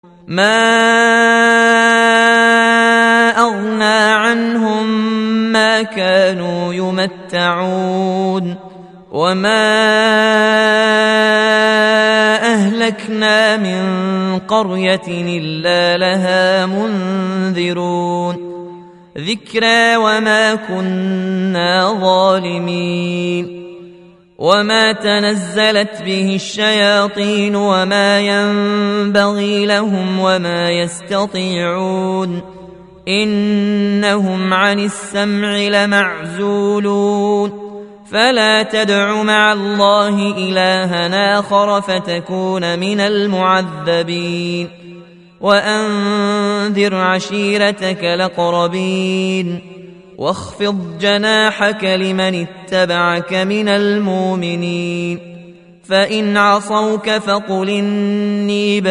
ما أغنى عنهم ما كانوا يمتعون وما أهلكنا من قرية إلا لها منذرون ذكرى وما كنا ظالمين وما تنزلت به الشياطين وما ينبغي لهم وما يستطيعون إنهم عن السمع لمعزولون فلا تدع مع الله إلها آخر فتكون من المعذبين وأنذر عشيرتك الأقربين واخفض جناحك لمن اتبعك من المؤمنين فإن عصوك فقل إني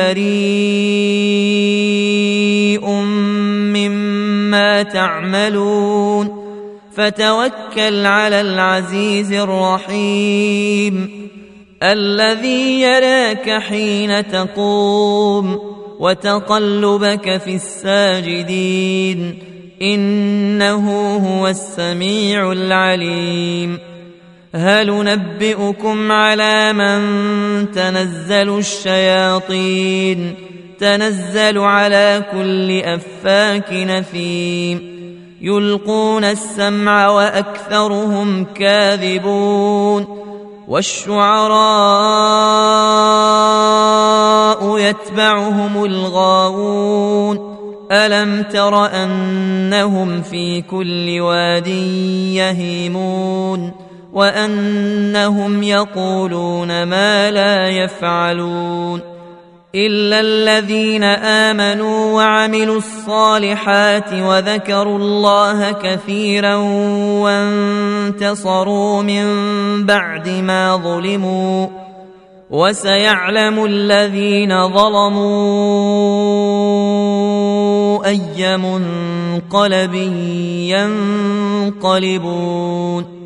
بريء مما تعملون فتوكل على العزيز الرحيم الذي يراك حين تقوم وتقلبك في الساجدين إنه هو السميع العليم هل ننبئكم على من تنزل الشياطين تنزل على كل أفاك نثيم يلقون السمع وأكثرهم كاذبون والشعراء يتبعهم الغاوون ألم تر أنهم في كل واد يهيمون وأنهم يقولون ما لا يفعلون إلا الذين آمنوا وعملوا الصالحات وذكروا الله كثيرا وانتصروا من بعد ما ظلموا وسيعلم الذين ظلموا أي منقلب ينقلبون